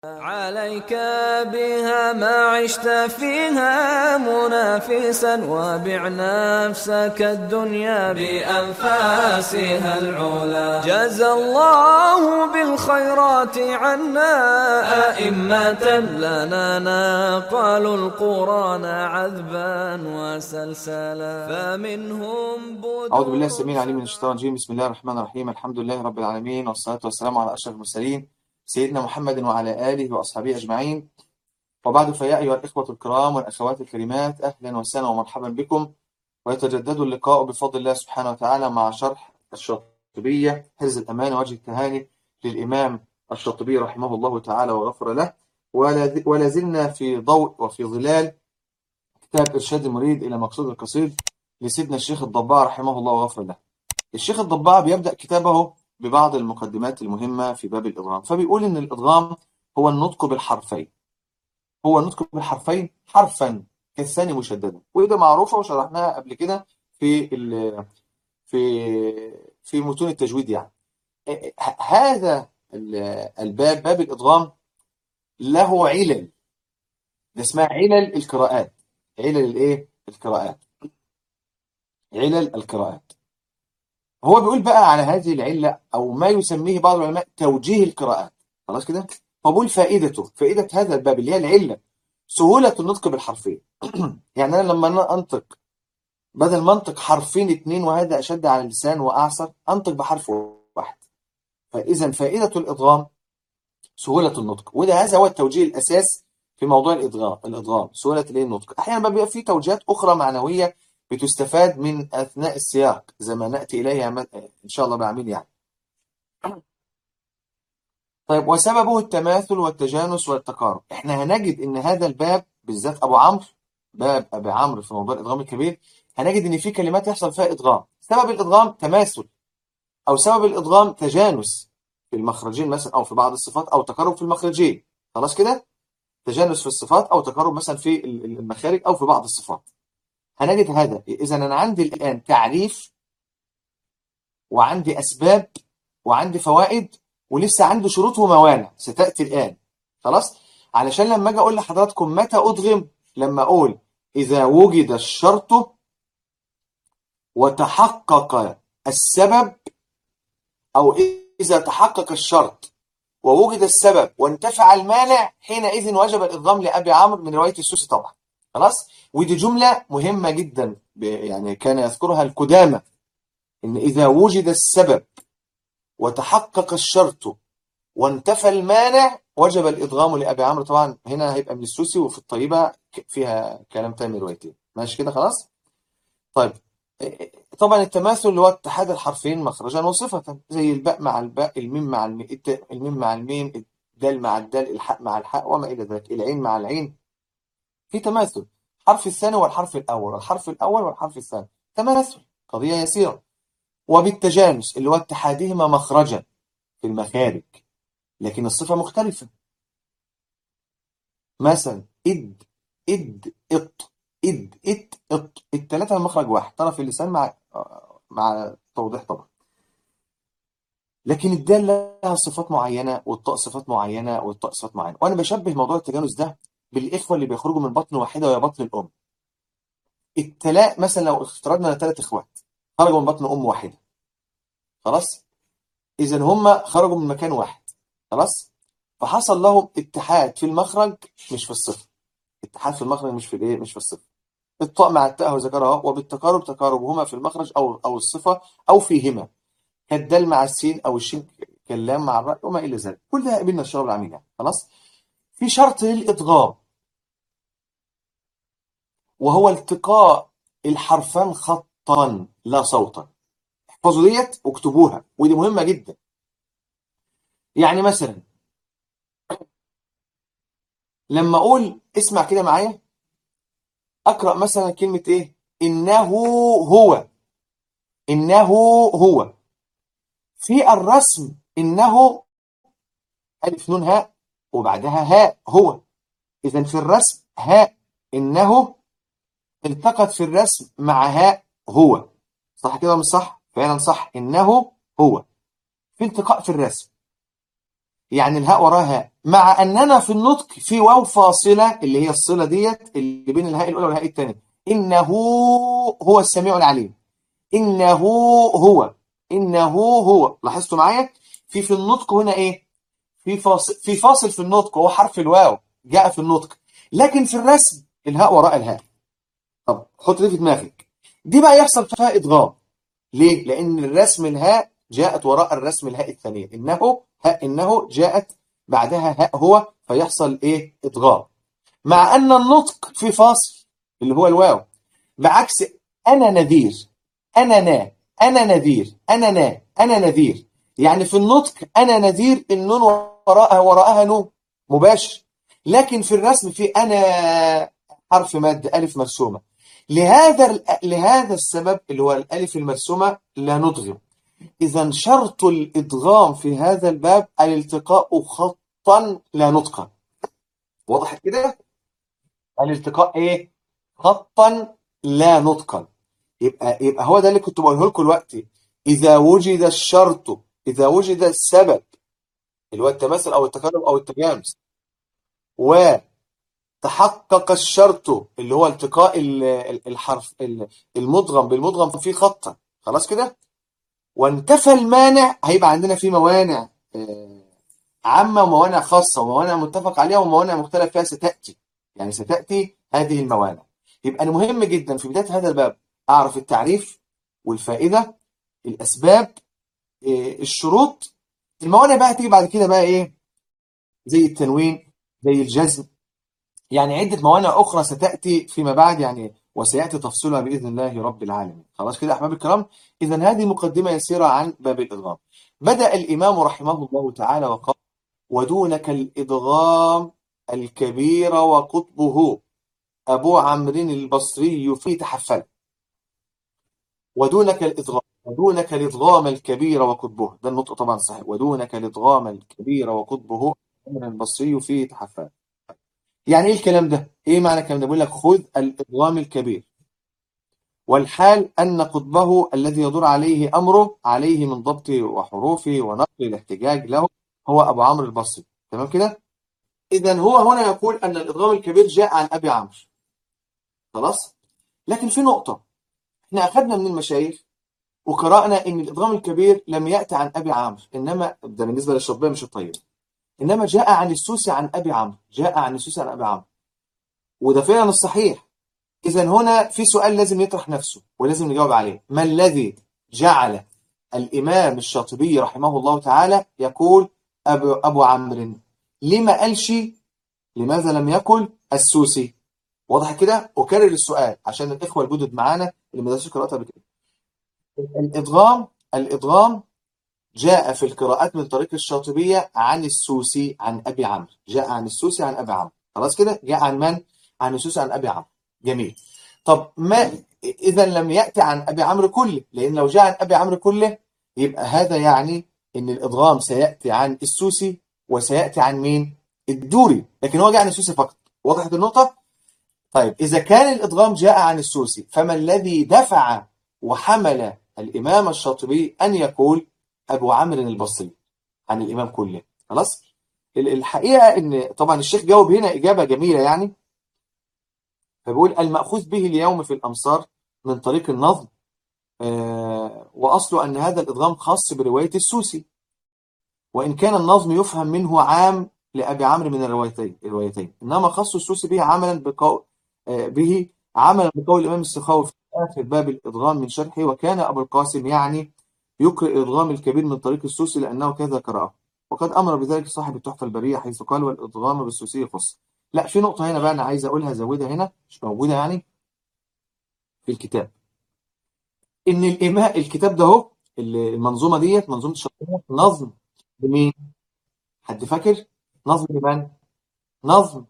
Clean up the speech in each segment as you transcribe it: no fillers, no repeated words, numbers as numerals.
عليك بها ما عشت فيها منافسا، وبع نفسك الدنيا بأنفاسها العلا. جزى الله بالخيرات عنا أئمة لنا نقلوا القرآن عذبا وسلسلا، فمنهم أعوذ بالله بدور السميع العليم من الشيطان الرجيم. بسم الله الرحمن الرحيم. الحمد لله رب العالمين، والصلاة والسلام على أشرف المرسلين سيدنا محمد وعلى آله وأصحابه أجمعين. وبعد، فيا أيها الإخوة الكرام والأخوات الكريمات، أهلا وسهلا ومرحبا بكم. ويتجدد اللقاء بفضل الله سبحانه وتعالى مع شرح الشاطبية حرز الأمان ووجه التهاني للإمام الشاطبي رحمه الله تعالى وغفر له. ولا زلنا في ضوء وفي ظلال كتاب إرشاد المريد إلى مقصود القصيد لسيدنا الشيخ الضباع رحمه الله وغفر له. الشيخ الضباع بيبدأ كتابه ببعض المقدمات المهمة في باب الإدغام، فبيقول إن الإدغام هو النطق بالحرفين، حرفا كالثاني مشددا، وده معروفة وشرحناها قبل كده في في متون التجويد يعني. هذا باب الإدغام له علل، ده اسمها علل القراءات. علل الايه القراءات علل القراءات. هو بيقول بقى على هذه العلة أو ما يسميه بعض العلماء توجيه القراءات. خلاص كده. فبقول فائدة هذا الباب اللي هي العلة سهولة النطق بالحرفين. يعني أنا لما أنا أنطق، بدل ما أنطق حرفين اتنين وهذا أشد على اللسان وأعسر، أنطق بحرف واحد. فإذا فائدة الإدغام سهولة النطق، هذا هو التوجيه الأساس في موضوع الإدغام سهولة النطق. أحيانا بيبقى في توجيهات أخرى معنوية بتستفاد من أثناء السياق، زي ما نأتي إليها إن شاء الله بعمل يعني. طيب، وسببه التماثل والتجانس والتقارب. احنا هنجد ان هذا الباب بالذات ابو عمرو، باب ابي عمرو في موضوع الادغام الكبير، هنجد ان في كلمات يحصل فيها ادغام. سبب الادغام تماثل، او سبب الادغام تجانس في المخرجين مثلا، او في بعض الصفات، او تقارب في المخرجين. خلاص كده. تجانس في الصفات او تقارب مثلا في المخارج او في بعض الصفات. هنجد هذا. اذا انا عندي الان تعريف، وعندي اسباب، وعندي فوائد، ولسه عندي شروط وموانع ستأتي الآن. خلاص. علشان لما اجي اقول لحضراتكم متى ادغم، لما اقول اذا وجد الشرط وتحقق السبب، او اذا تحقق الشرط ووجد السبب وانتفع المانع، حينئذ وجب الادغام لابي عمرو من روايه السوسي طبعا. خلاص. ودي جمله مهمه جدا، يعني كان يذكرها القدامى، ان اذا وجد السبب وتحقق الشرط وانتفى المانع وجب الادغام لابي عمرو. طبعا هنا هيبقى من السوسي، وفي الطيبه فيها كلام تاني روايتين. ماشي كده خلاص. طيب، طبعا التماثل اللي هو اتحاد الحرفين مخرجا وصفة، زي الباء مع الباء، الميم مع الميم، الميم مع الميم، الدال مع الدال، الحاء مع الحاء، وما الى ذلك، العين مع العين. في تماثل. الحرف الثاني والحرف الاول، الحرف الاول والحرف الثاني، تماثل، قضيه يسيره. وبالتجانس اللي هو اتحادهما مخرجا في المخارج، لكن الصفه مختلفه. مثلا إد، إد إط، إد إت إط، التلاتة من مخرج واحد، طرف اللسان مع توضيح طبعا. لكن الدال لها صفات معينة، والطاء صفات معينة، والطاء صفات معينة. وأنا بشبه موضوع التجانس ده بالإخوة اللي بيخرجوا من بطن واحدة وهي بطن الأم. مثلا لو افترضنا ثلاث إخوات خرجوا من بطن أم واحدة، خلاص؟ إذا هم خرجوا من مكان واحد، خلاص؟ فحصل لهم اتحاد في المخرج مش في الصفة. اتحاد في المخرج مش في الايه، مش في الصفة. الطاء مع التاء وذكرها، وبالتقارب تقاربهما في المخرج او الصفه او فيهما، كالدال مع السين او الشين كاللام مع الراء، وما الى ذلك. كل ده قابلنا الشراب العميل يعني. خلاص. في شرط للادغام، وهو التقاء الحرفان خطا لا صوتا. احفظوا ديت واكتبوها، ودي مهمه جدا. يعني مثلا لما اقول، اسمع كده معايا، اقرا مثلا كلمه ايه، انه هو، انه هو. في الرسم انه ألف نون هاء وبعدها هاء هو. إذا في الرسم هاء إنه التقت في الرسم مع هاء هو. صح كده مش صح؟ فعلا صح، إنه هو في التقاء في الرسم. يعني الهاء وراها هاء، مع أننا في النطق في واو فاصلة اللي هي الصلة ديت اللي بين الهاء الأولى والهاء الثانية. إنه هو السميع العليم. إنه هو. إنه هو. لاحظتوا معايا؟ في النطق هنا إيه؟ في فاصل في النطق، هو حرف الواو جاء في النطق، لكن في الرسم الهاء وراء الهاء. طب حط دي في دماغك، دي بقى يحصل فيها إدغام. ليه؟ لأن الرسم الهاء جاءت وراء الرسم الهاء الثانية. إنه هاء إنه جاءت بعدها هاء هو، فيحصل إيه؟ إدغام. مع أن النطق في فاصل اللي هو الواو، بعكس أنا نذير، أنا نا، أنا نذير، أنا نا، أنا نذير. يعني في النطق أنا نذير النون وراءها نون مباشر، لكن في الرسم في أنا حرف مد ألف مرسومة. لهذا السبب اللي هو الألف المرسومة لا ندغم. إذا شرط الإدغام في هذا الباب الالتقاء خطا لا نطقا. واضح كده؟ الالتقاء إيه؟ خطا لا نطقا. يبقى هو ده اللي كنت بقوله لكم دلوقتي. إذا وجد الشرط، إذا وجد السبب اللي هو التماثل أو التقارب أو التجانس، وتحقق الشرط اللي هو التقاء الحرف المدغم بالمدغم فيه خطا، خلاص كده، وانتفى المانع، هيبقى عندنا في موانع عامة وموانع خاصة وموانع متفق عليها وموانع مختلف فيها ستأتي. يعني ستأتي هذه الموانع. يبقى أنا مهم جدا في بداية هذا الباب أعرف التعريف والفائدة، الأسباب، الشروط. الموانع بقى تيجي بعد كده بقى إيه؟ زي التنوين، زي الجزم، يعني عدة موانع أخرى ستأتي فيما بعد يعني، وسيأتي تفصيلها بإذن الله رب العالمين. خلاص كده أحباب الكرام. إذن هذه مقدمة يسيرة عن باب الإدغام. بدأ الإمام رحمه الله تعالى وقال: ودونك الإدغام الكبير وقطبه أبو عمرو البصري في تحفل. ودونك الإدغام الكبير وقطبه، ده النطق طبعا صحيح. ودونك الإدغام الكبير وقطبه عمرو البصري في تحفل. يعني ايه الكلام ده؟ ايه معنى الكلام ده؟ بيقول لك خذ الإدغام الكبير، والحال أن قطبه الذي يدور عليه أمره عليه من ضبط وحروفه ونقل الاحتجاج له هو أبو عمرو البصري. تمام كده؟ إذا هو هنا يقول أن الإدغام الكبير جاء عن أبي عمرو. خلاص؟ لكن في نقطة، احنا أخذنا من المشايخ وقرأنا أن الإدغام الكبير لم يأتي عن أبي عمرو، إنما ده بالنسبة للشطبية مش الطيب، إنما جاء عن السوسي عن أبي عمرو، جاء عن السوسي عن أبي عمرو، وده فعلا الصحيح. إذا هنا في سؤال لازم يطرح نفسه ولازم نجاوب عليه: ما الذي جعل الإمام الشاطبي رحمه الله تعالى يقول أبو عمرو؟ لما قالش؟ لماذا لم يقل السوسي؟ واضح كده؟ أكرر السؤال عشان الإخوة الجدد معانا اللي ما درسوش قراءتها بكده. الإدغام جاء في القراءات من طريق الشاطبية عن السوسي عن أبي عمرو، جاء عن السوسي عن أبي عمرو. خلاص كده؟ جاء عن من؟ عن السوسي عن أبي عمرو. جميل. طب ما إذا لم يأتي عن أبي عمرو كله، لأن لو جاء عن أبي عمرو كله يبقى هذا يعني إن الإدغام سيأتي عن السوسي وسيأتي عن مين؟ الدوري، لكن هو جاء عن السوسي فقط. وضحت النقطة؟ طيب إذا كان الإدغام جاء عن السوسي، فما الذي دفع وحمل الإمام الشاطبي أن يقول أبو عمرو البصري عن الإمام كله؟ خلاص؟ الحقيقة إن طبعا الشيخ جاوب هنا إجابة جميلة يعني، فبيقول: المأخوذ به اليوم في الأمصار من طريق النظم، وأصله أن هذا الإدغام خاص برواية السوسي، وإن كان النظم يفهم منه عام لأبي عمرو من الروايتين، إنما خص السوسي به عملا بقول الإمام السخاوي في آخر باب الإدغام من شرحه: وكان أبو القاسم يعني يقرأ الإدغام الكبير من طريق السوسي لأنه كذا قرأه، وقد أمر بذلك صاحب التحفة البرية حيث قال: والإدغام بالسوسي خص. لا، في نقطة هنا بقى أنا عايز أقولها، زودها هنا مش موجودة يعني في الكتاب، إن الكتاب ده هو المنظومة ديت، منظومة الشاطبية، نظم لمين؟ حد فاكر؟ نظم لمن؟ نظم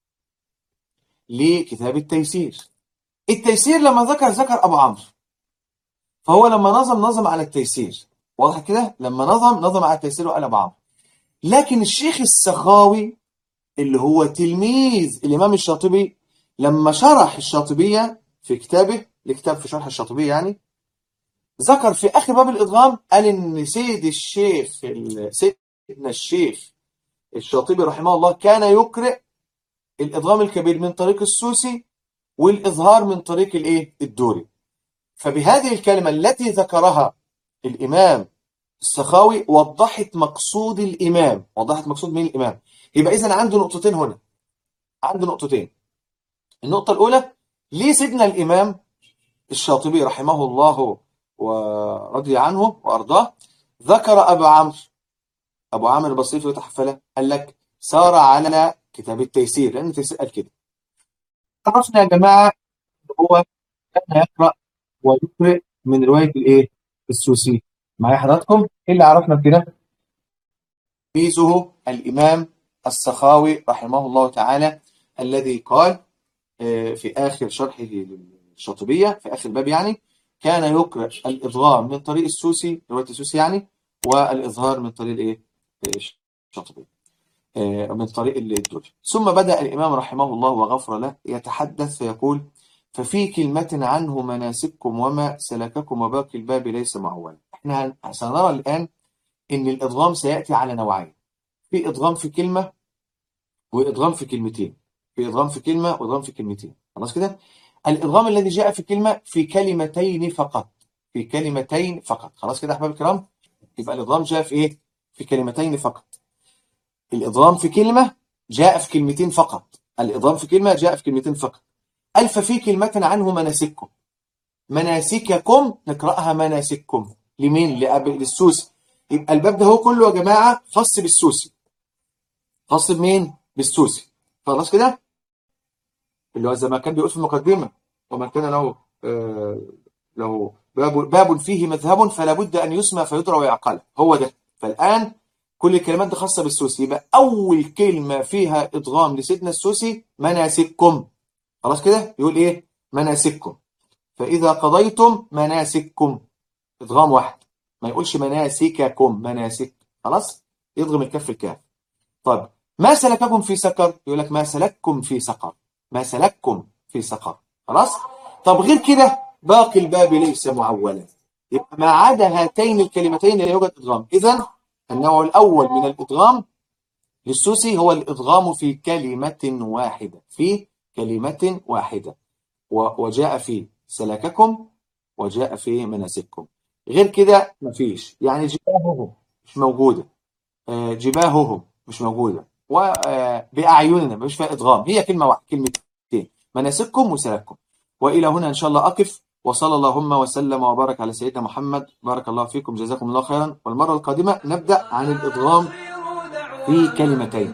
لكتاب التيسير. التيسير لما ذكر أبو عمرو، فهو لما نظم على التيسير. واضح كده؟ لما نظم على التيسير وقال أبو عمرو. لكن الشيخ السخاوي اللي هو تلميذ الإمام الشاطبي لما شرح الشاطبية في كتابه، الكتاب في شرح الشاطبية يعني، ذكر في آخر باب الإدغام قال إن سيدنا الشيخ الشاطبي رحمه الله كان يقرأ الإدغام الكبير من طريق السوسي والإظهار من طريق الإيه؟ الدوري. فبهذه الكلمة التي ذكرها الإمام السخاوي وضحت مقصود الإمام، وضحت مقصود من الإمام. يبقى إذن عنده نقطتين هنا، عنده نقطتين. النقطة الأولى، ليه سيدنا الإمام الشاطبي رحمه الله ورضي عنه وأرضاه ذكر أبو عمرو البصري وتحفله؟ قال لك سار على كتاب التيسير، لأن التيسير قال كده. عرفنا يا جماعة هو كان يقرأ ويقرأ من رواية الإيه؟ السوسي. معايا حضراتكم؟ إيه اللي عرفنا بكده؟ ميزه الإمام السخاوي رحمه الله تعالى الذي قال في آخر شرحه للشاطبية في آخر باب يعني، كان يقرأ الإدغام من طريق السوسي، رواية السوسي يعني، والإظهار من طريق الإيه؟ الشاطبية، من طريق الدوري. ثم بدأ الإمام رحمه الله وغفر له يتحدث فيقول: ففي كلمة عنه مناسككم وما سلككم وباقي الباب ليس معولا. احنا سنرى الآن إن الإدغام سيأتي على نوعين، في إدغام في كلمة وإدغام في كلمتين، في إدغام في كلمة وإدغام في كلمتين. خلاص كده؟ الإدغام الذي جاء في كلمة في كلمتين فقط، في كلمتين فقط. خلاص كده يا أحباب الكرام؟ يبقى الإدغام جاء في إيه؟ في كلمتين فقط. الإدغام في كلمة جاء في كلمتين فقط، الإدغام في كلمة جاء في كلمتين فقط. ألف في كلمة عنه مناسككم، مناسككم نقرأها مناسككم. لمين؟ للسوسي. يبقى الباب ده هو كله يا جماعة خاص بالسوسي. خاص بمين؟ بالسوسي. خلاص كده؟ اللي هو زي ما كان بيقول في المقدمة: ومن كان له باب فيه مذهب فلا بد أن يسمى فيدرى ويعقل. هو ده. فالآن كل الكلمات دي خاصة بالسوسي. يبقى أول كلمة فيها إدغام لسيدنا السوسي مناسككم. خلاص كده؟ يقول إيه؟ مناسككم. فإذا قضيتم مناسككم، إدغام واحد، ما يقولش مناسككم، مناسك. خلاص؟ يضغم الكف في الكاف. طيب ما سلككم في سقر؟ يقول لك ما سلككم في سقر، ما سلككم في سقر. خلاص؟ طب غير كده باقي الباب ليس معولا. يبقى ما عدا هاتين الكلمتين لا يوجد إدغام. إذن النوع الأول من الإدغام للسوسي هو الإدغام في كلمة واحدة، في كلمة واحدة، وجاء في سلككم وجاء في مناسككم. غير كده مفيش. يعني جباههم مش موجودة، جباههم مش موجودة، وبأعيننا مش فيها إدغام. هي كلمة واحدة، كلمتين، مناسككم وسلككم. وإلى هنا إن شاء الله أقف، وصلى اللهم وسلم وبارك على سيدنا محمد. بارك الله فيكم، جزاكم الله خيرا. والمرة القادمة نبدأ عن الإدغام في كلمتين.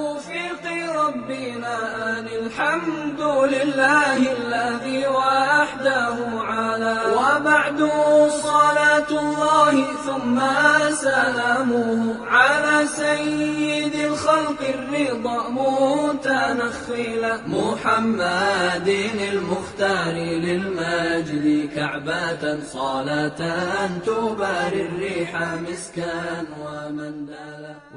الحمد لله الذي وحده على. وبعد صلاة الله ثم سلامه على سيد الخلق الرضا متنخلا محمد المختار للمجد كعبة صلاة تباري الريح مسكا ومندلا.